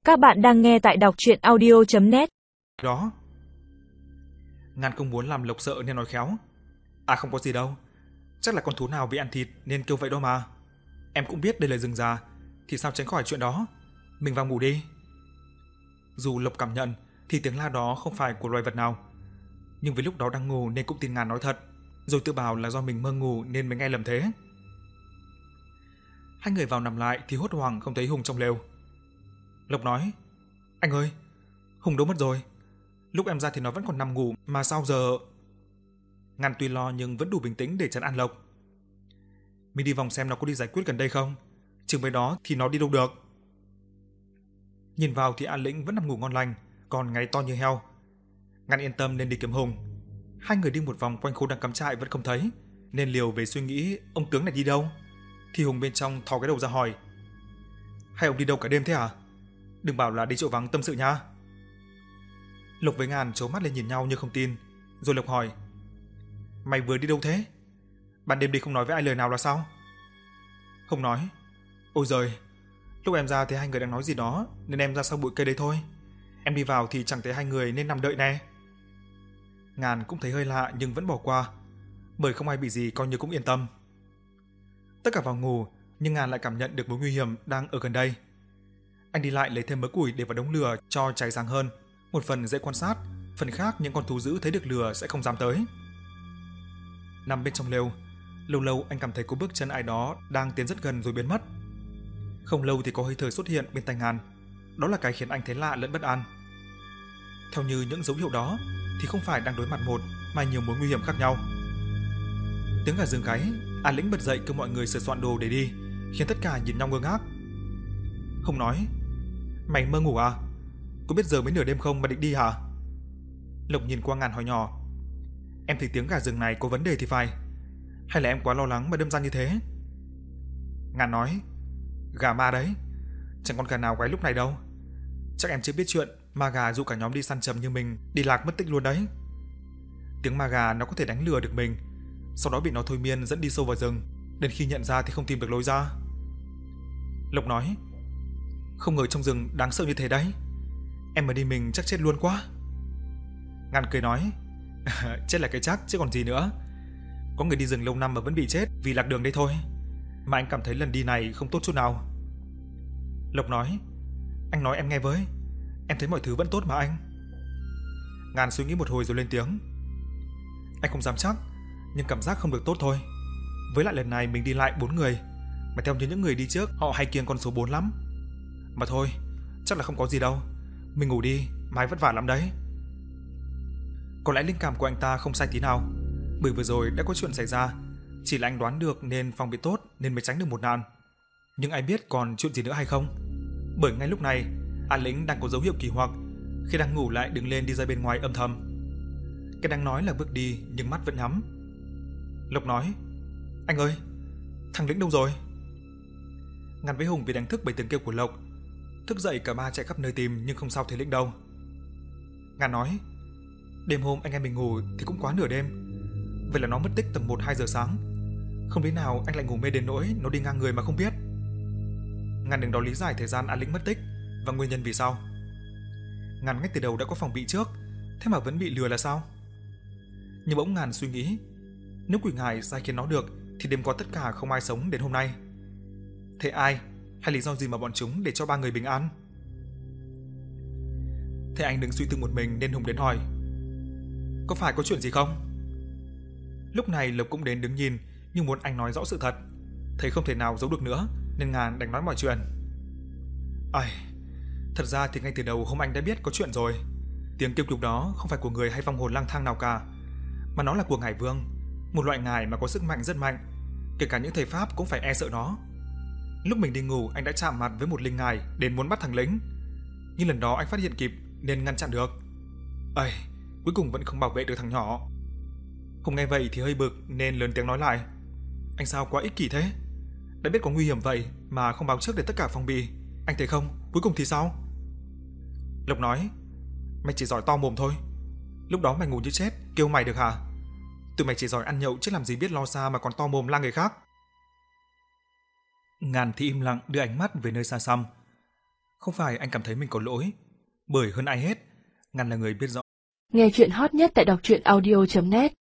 Các bạn đang nghe tại đọc truyện audio.net. Đó. Ngàn không muốn làm Lộc sợ nên nói khéo. À không có gì đâu. Chắc là con thú nào bị ăn thịt nên kêu vậy đâu mà. Em cũng biết đây là rừng già, thì sao tránh khỏi chuyện đó. Mình vào ngủ đi. Dù Lộc cảm nhận thì tiếng la đó không phải của loài vật nào, nhưng vì lúc đó đang ngủ nên cũng tin Ngàn nói thật, rồi tự bảo là do mình mơ ngủ nên mới nghe lầm thế. Hai người vào nằm lại thì hốt hoảng không thấy Hùng trong lều. Lộc nói: "Anh ơi, Hùng đâu mất rồi? Lúc em ra thì nó vẫn còn nằm ngủ mà sao giờ?" Ngàn tuy lo nhưng vẫn đủ bình tĩnh để trấn an Lộc. "Mình đi vòng xem nó có đi giải quyết gần đây không, chừng với đó thì nó đi đâu được." Nhìn vào thì An Lĩnh vẫn nằm ngủ ngon lành, còn ngáy to như heo. Ngàn yên tâm nên đi kiếm Hùng. Hai người đi một vòng quanh khu đang cắm trại vẫn không thấy, nên liều về suy nghĩ ông tướng này đi đâu. Thì Hùng bên trong thò cái đầu ra hỏi: "Hay ông đi đâu cả đêm thế à? Đừng bảo là đi chỗ vắng tâm sự nha." Lộc với Ngàn trố mắt lên nhìn nhau như không tin, rồi Lộc hỏi: "Mày vừa đi đâu thế? Ban đêm đi không nói với ai lời nào là sao?" Hùng nói: "Ôi giời, lúc em ra thì hai người đang nói gì đó nên em ra sau bụi cây đấy thôi. Em đi vào thì chẳng thấy hai người nên nằm đợi nè." Ngàn cũng thấy hơi lạ nhưng vẫn bỏ qua, bởi không ai bị gì coi như cũng yên tâm. Tất cả vào ngủ, nhưng Ngàn lại cảm nhận được mối nguy hiểm đang ở gần đây. Anh đi lại lấy thêm mớ củi để vào đống lửa cho cháy sáng hơn, một phần dễ quan sát, phần khác những con thú dữ thấy được lửa sẽ không dám tới. Nằm bên trong lều, lâu lâu anh cảm thấy có bước chân ai đó đang tiến rất gần rồi biến mất. Không lâu thì có hơi thở xuất hiện bên tai Ngàn, đó là cái khiến anh thấy lạ lẫn bất an. Theo như những dấu hiệu đó thì không phải đang đối mặt một mà nhiều mối nguy hiểm khác nhau. Tiếng gà rừng gáy, An Lĩnh bật dậy kêu mọi người sửa soạn đồ để đi, khiến tất cả nhìn nhau ngơ ngác. Hùng nói: "Mày mơ ngủ à? Có biết giờ mới nửa đêm không mà định đi hả?" Lộc nhìn qua Ngàn hỏi nhỏ: "Em thấy tiếng gà rừng này có vấn đề thì phải, hay là em quá lo lắng mà đâm ra như thế?" Ngàn nói: "Gà ma đấy, chẳng còn gà nào gáy lúc này đâu. Chắc em chưa biết chuyện ma gà dụ cả nhóm đi săn trầm như mình đi lạc mất tích luôn đấy. Tiếng ma gà nó có thể đánh lừa được mình, sau đó bị nó thôi miên dẫn đi sâu vào rừng, đến khi nhận ra thì không tìm được lối ra." Lộc nói: "Không ngờ trong rừng đáng sợ như thế đấy. Em mà đi mình chắc chết luôn quá." Ngàn cười nói: "Chết là cái chắc chứ còn gì nữa. Có người đi rừng lâu năm mà vẫn bị chết vì lạc đường đấy thôi. Mà anh cảm thấy lần đi này không tốt chút nào." Lộc nói: "Anh nói em nghe với. Em thấy mọi thứ vẫn tốt mà anh." Ngàn suy nghĩ một hồi rồi lên tiếng: "Anh không dám chắc, nhưng cảm giác không được tốt thôi. Với lại lần này mình đi lại 4 người, mà theo như những người đi trước họ hay kiêng con số 4 lắm. Mà thôi, chắc là không có gì đâu. Mình ngủ đi, mai vất vả lắm đấy." Có lẽ linh cảm của anh ta không sai tí nào, bởi vừa rồi đã có chuyện xảy ra, chỉ là anh đoán được nên phòng bị tốt nên mới tránh được một nạn. Nhưng ai biết còn chuyện gì nữa hay không? Bởi ngay lúc này, An Lĩnh đang có dấu hiệu kỳ hoặc khi đang ngủ lại đứng lên đi ra bên ngoài âm thầm. Cái đang nói là bước đi nhưng mắt vẫn nhắm. Lộc nói: "Anh ơi, thằng Lĩnh đâu rồi?" Ngàn với Hùng bị đánh thức bởi tiếng kêu của Lộc. Thức dậy cả ba chạy khắp nơi tìm nhưng không sao thấy Lĩnh đâu. Ngàn nói: "Đêm hôm anh em mình ngủ thì cũng quá nửa đêm, vậy là nó mất tích tầm 1-2 giờ sáng. Không lý nào anh lại ngủ mê đến nỗi nó đi ngang người mà không biết." Ngàn đứng đó lý giải thời gian An Lĩnh mất tích và nguyên nhân vì sao. Ngàn ngay từ đầu đã có phòng bị trước, thế mà vẫn bị lừa là sao? Nhưng bỗng Ngàn suy nghĩ, nếu quỷ ngải sai khiến nó được thì đêm qua tất cả không ai sống đến hôm nay. Thế ai hay lý do gì mà bọn chúng để cho ba người bình an? Thế anh đứng suy tư một mình nên Hùng đến hỏi: "Có phải có chuyện gì không?" Lúc này Lộc cũng đến đứng nhìn nhưng muốn anh nói rõ sự thật. Thấy không thể nào giấu được nữa nên Ngàn đành nói mọi chuyện. "Ai, thật ra thì ngay từ đầu hôm anh đã biết có chuyện rồi. Tiếng kêu cứu đó không phải của người hay vong hồn lang thang nào cả, mà nó là của ngải vương, một loại ngải mà có sức mạnh rất mạnh, kể cả những thầy pháp cũng phải e sợ nó. Lúc mình đi ngủ anh đã chạm mặt với một linh ngải đến muốn bắt thằng Lĩnh, nhưng lần đó anh phát hiện kịp nên ngăn chặn được. Ây, cuối cùng vẫn không bảo vệ được thằng nhỏ." Hùng nghe vậy thì hơi bực nên lớn tiếng nói lại: "Anh sao quá ích kỷ thế? Đã biết có nguy hiểm vậy mà không báo trước để tất cả phòng bị. Anh thấy không, cuối cùng thì sao?" Lộc nói: "Mày chỉ giỏi to mồm thôi. Lúc đó mày ngủ như chết, kêu mày được hả? Tụi mày chỉ giỏi ăn nhậu chứ làm gì biết lo xa mà còn to mồm la người khác." Ngàn thì im lặng đưa ánh mắt về nơi xa xăm. Không phải anh cảm thấy mình có lỗi, bởi hơn ai hết, Ngăn là người biết rõ. Nghe chuyện hot nhất tại đọc truyện audio.net